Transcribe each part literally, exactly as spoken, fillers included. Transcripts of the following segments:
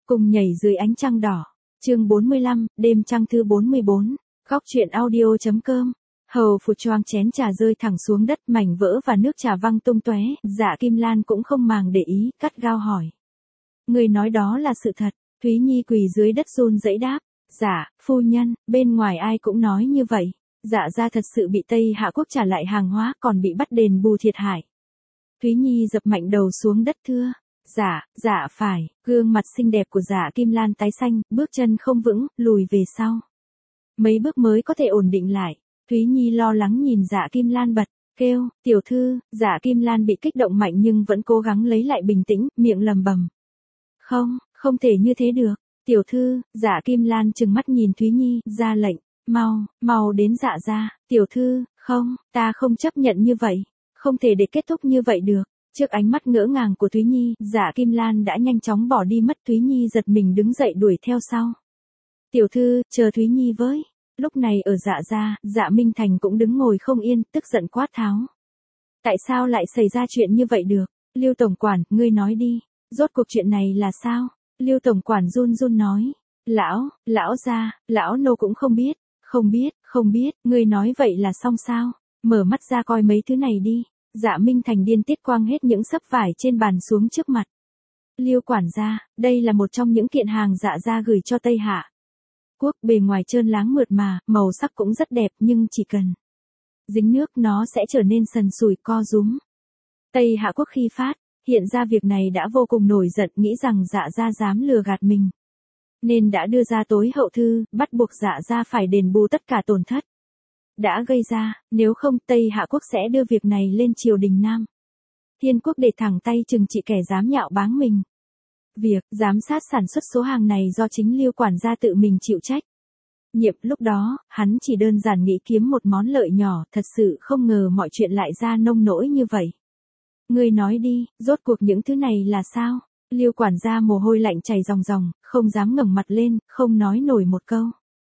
Cùng nhảy dưới ánh trăng đỏ. Chương bốn mươi lăm, đêm trăng thứ bốn mươi bốn. Góc truyện audio.com. Hầu Phủ choang chén trà rơi thẳng xuống đất, mảnh vỡ và nước trà văng tung tóe. Dạ Kim Lan cũng không màng để ý, cắt gao hỏi. Người nói đó là sự thật. Thúy Nhi quỳ dưới đất run rẩy đáp. Dạ, phu nhân, bên ngoài ai cũng nói như vậy. Dạ gia thật sự bị Tây Hạ quốc trả lại hàng hóa, còn bị bắt đền bù thiệt hại. Thúy Nhi dập mạnh đầu xuống đất thưa. Dạ, dạ phải. Gương mặt xinh đẹp của Dạ Kim Lan tái xanh, bước chân không vững, lùi về sau. Mấy bước mới có thể ổn định lại. Thúy Nhi lo lắng nhìn Dạ Kim Lan bật, kêu, tiểu thư. Dạ Kim Lan bị kích động mạnh nhưng vẫn cố gắng lấy lại bình tĩnh, miệng lầm bầm. Không, không thể như thế được. Tiểu thư. Dạ Kim Lan trừng mắt nhìn Thúy Nhi, ra lệnh, mau, mau đến Dạ gia. Tiểu thư, không, ta không chấp nhận như vậy. Không thể để kết thúc như vậy được. Trước ánh mắt ngỡ ngàng của Thúy Nhi, Dạ Kim Lan đã nhanh chóng bỏ đi mất. Thúy Nhi giật mình đứng dậy đuổi theo sau. Tiểu thư, chờ Thúy Nhi với. Lúc này ở Dạ gia, Dạ Minh Thành cũng đứng ngồi không yên, tức giận quát tháo. Tại sao lại xảy ra chuyện như vậy được? Lưu tổng quản, ngươi nói đi. Rốt cuộc chuyện này là sao? Lưu tổng quản run run nói. Lão, lão gia, lão nô cũng không biết. Không biết, không biết, ngươi nói vậy là xong sao? Mở mắt ra coi mấy thứ này đi. Dạ Minh Thành điên tiết quang hết những xấp vải trên bàn xuống trước mặt. Liêu quản gia, đây là một trong những kiện hàng Dạ gia gửi cho Tây Hạ quốc, bề ngoài trơn láng mượt mà, màu sắc cũng rất đẹp, nhưng chỉ cần dính nước nó sẽ trở nên sần sùi co rúm. Tây Hạ quốc khi phát hiện ra việc này đã vô cùng nổi giận, nghĩ rằng Dạ gia dám lừa gạt mình, nên đã đưa ra tối hậu thư, bắt buộc Dạ gia phải đền bù tất cả tổn thất đã gây ra, nếu không Tây Hạ quốc sẽ đưa việc này lên triều đình Nam Thiên quốc để thẳng tay trừng trị kẻ dám nhạo báng mình. Việc giám sát sản xuất số hàng này do chính Liêu quản gia tự mình chịu trách nhiệm. Lúc đó, hắn chỉ đơn giản nghĩ kiếm một món lợi nhỏ, thật sự không ngờ mọi chuyện lại ra nông nỗi như vậy. Ngươi nói đi, rốt cuộc những thứ này là sao? Liêu quản gia mồ hôi lạnh chảy ròng ròng, không dám ngẩng mặt lên, không nói nổi một câu.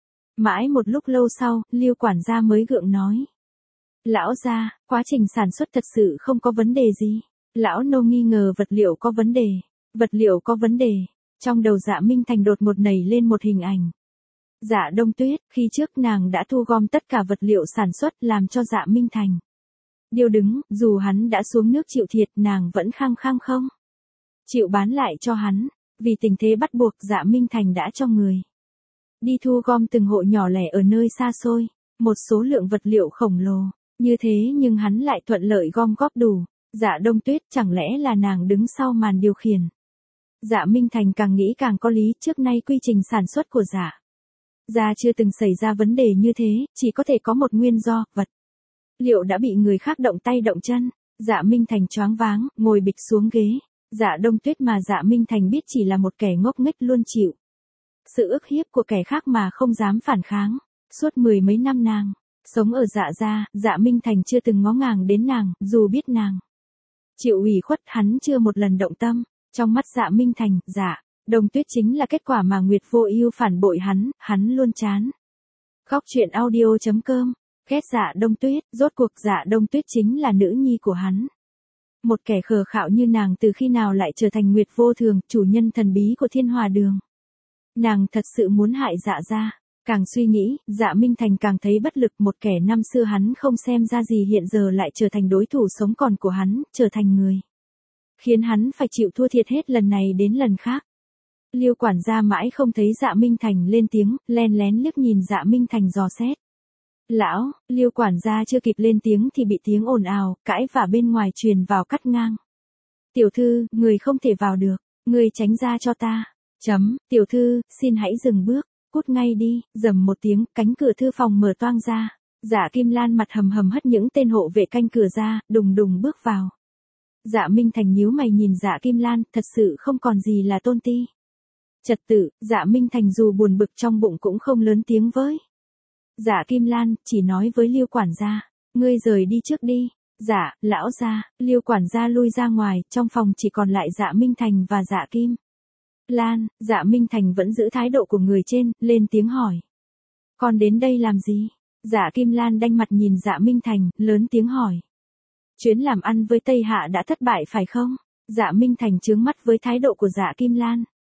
Mãi một lúc lâu sau, Liêu quản gia mới gượng nói. Lão gia, quá trình sản xuất thật sự không có vấn đề gì. Lão nô nghi ngờ vật liệu có vấn đề. Vật liệu có vấn đề. Trong đầu Dạ Minh Thành đột ngột nảy lên một hình ảnh. Dạ Đông Tuyết, khi trước nàng đã thu gom tất cả vật liệu sản xuất làm cho Dạ Minh Thành điêu đứng, dù hắn đã xuống nước chịu thiệt, nàng vẫn khăng khăng không chịu bán lại cho hắn. Vì tình thế bắt buộc, Dạ Minh Thành đã cho người đi thu gom từng hộ nhỏ lẻ ở nơi xa xôi, một số lượng vật liệu khổng lồ. Như thế nhưng hắn lại thuận lợi gom góp đủ. Dạ Đông Tuyết, chẳng lẽ là nàng đứng sau màn điều khiển? Dạ Minh Thành càng nghĩ càng có lý, trước nay quy trình sản xuất của Dạ gia chưa từng xảy ra vấn đề như thế, chỉ có thể có một nguyên do, vật liệu đã bị người khác động tay động chân. Dạ Minh Thành choáng váng, ngồi bịch xuống ghế. Dạ Đông Tuyết mà Dạ Minh Thành biết chỉ là một kẻ ngốc nghếch luôn chịu sự ức hiếp của kẻ khác mà không dám phản kháng. Suốt mười mấy năm nàng sống ở Dạ gia, Dạ Minh Thành chưa từng ngó ngàng đến nàng, dù biết nàng chịu ủy khuất, hắn chưa một lần động tâm. Trong mắt Dạ Minh Thành, Dạ Đông Tuyết chính là kết quả mà Nguyệt Vô Ưu phản bội hắn, hắn luôn chán. Góc truyện audio.com. Ghét Dạ Đông Tuyết, rốt cuộc Dạ Đông Tuyết chính là nữ nhi của hắn. Một kẻ khờ khạo như nàng từ khi nào lại trở thành Nguyệt Vô Thường, chủ nhân thần bí của Thiên Hòa Đường. Nàng thật sự muốn hại Dạ gia. Càng suy nghĩ, Dạ Minh Thành càng thấy bất lực, một kẻ năm xưa hắn không xem ra gì hiện giờ lại trở thành đối thủ sống còn của hắn, trở thành người khiến hắn phải chịu thua thiệt hết lần này đến lần khác. Liêu quản gia mãi không thấy Dạ Minh Thành lên tiếng, len lén liếc nhìn Dạ Minh Thành dò xét. Lão, Liêu quản gia chưa kịp lên tiếng thì bị tiếng ồn ào, cãi vã bên ngoài truyền vào cắt ngang. Tiểu thư, người không thể vào được, người tránh ra cho ta. Chấm, tiểu thư, xin hãy dừng bước. Cút ngay đi. Rầm một tiếng, cánh cửa thư phòng mở toang ra. Dạ Kim Lan mặt hầm hầm hất những tên hộ vệ canh cửa ra, đùng đùng bước vào. Dạ Minh Thành nhíu mày nhìn Dạ Kim Lan, thật sự không còn gì là tôn ti trật tự. Dạ Minh Thành dù buồn bực trong bụng cũng không lớn tiếng với Dạ Kim Lan, chỉ nói với Liêu quản gia, ngươi rời đi trước đi. Dạ, lão gia. Liêu quản gia lui ra ngoài, trong phòng chỉ còn lại Dạ Minh Thành và Dạ Kim Lan. Dạ Minh Thành vẫn giữ thái độ của người trên, lên tiếng hỏi. Con đến đây làm gì? Dạ Kim Lan đanh mặt nhìn Dạ Minh Thành, lớn tiếng hỏi. Chuyến làm ăn với Tây Hạ đã thất bại phải không? Dạ Minh Thành trướng mắt với thái độ của Dạ Kim Lan.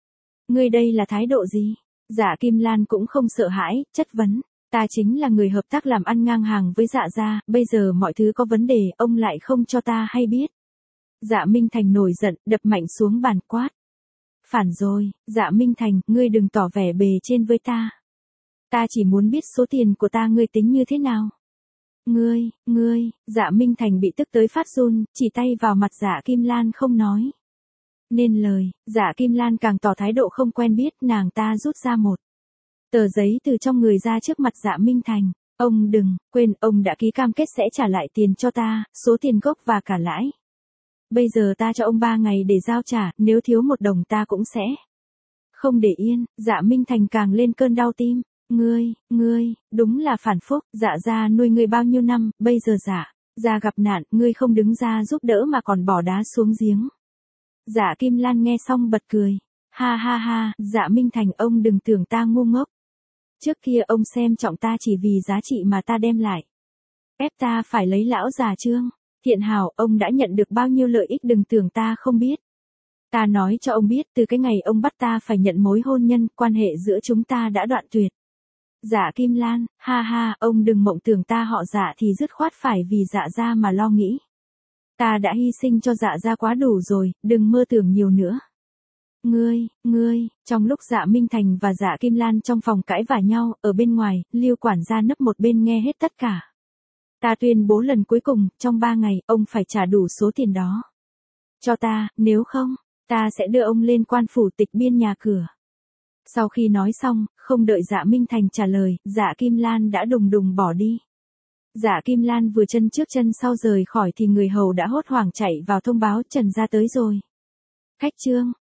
Ngươi đây là thái độ gì? Dạ Kim Lan cũng không sợ hãi, chất vấn. Ta chính là người hợp tác làm ăn ngang hàng với dạ gia, bây giờ mọi thứ có vấn đề, ông lại không cho ta hay biết. Dạ Minh Thành nổi giận, đập mạnh xuống bàn quát. Phản rồi, Dạ Minh Thành, ngươi đừng tỏ vẻ bề trên với ta. Ta chỉ muốn biết số tiền của ta ngươi tính như thế nào. Ngươi, ngươi, Dạ Minh Thành bị tức tới phát run, chỉ tay vào mặt Dạ Kim Lan không nói nên lời. Dạ Kim Lan càng tỏ thái độ không quen biết, nàng ta rút ra một tờ giấy từ trong người ra trước mặt Dạ Minh Thành. Ông đừng quên, ông đã ký cam kết sẽ trả lại tiền cho ta, số tiền gốc và cả lãi. Bây giờ ta cho ông ba ngày để giao trả, nếu thiếu một đồng ta cũng sẽ không để yên. Dạ Minh Thành càng lên cơn đau tim. Ngươi, ngươi, đúng là phản phúc, dạ gia nuôi ngươi bao nhiêu năm, bây giờ dạ gia gặp nạn, ngươi không đứng ra giúp đỡ mà còn bỏ đá xuống giếng. Dạ Kim Lan nghe xong bật cười. Ha ha ha, Dạ Minh Thành, ông đừng tưởng ta ngu ngốc. Trước kia ông xem trọng ta chỉ vì giá trị mà ta đem lại. Ép ta phải lấy lão già Trương Thiện Hào, ông đã nhận được bao nhiêu lợi ích đừng tưởng ta không biết. Ta nói cho ông biết, từ cái ngày ông bắt ta phải nhận mối hôn nhân, quan hệ giữa chúng ta đã đoạn tuyệt. Dạ Kim Lan, ha ha, ông đừng mộng tưởng ta họ Dạ thì dứt khoát phải vì Dạ gia mà lo nghĩ. Ta đã hy sinh cho Dạ gia quá đủ rồi, đừng mơ tưởng nhiều nữa. Ngươi, ngươi, trong lúc Dạ Minh Thành và Dạ Kim Lan trong phòng cãi vả nhau, ở bên ngoài, Lưu quản gia nấp một bên nghe hết tất cả. Ta tuyên bố lần cuối cùng, trong ba ngày, ông phải trả đủ số tiền đó cho ta, nếu không, ta sẽ đưa ông lên quan phủ tịch biên nhà cửa. Sau khi nói xong, không đợi Dạ Minh Thành trả lời, Dạ Kim Lan đã đùng đùng bỏ đi. Dạ Kim Lan vừa chân trước chân sau rời khỏi thì người hầu đã hốt hoảng chạy vào thông báo Trần gia tới rồi. Khách Trương,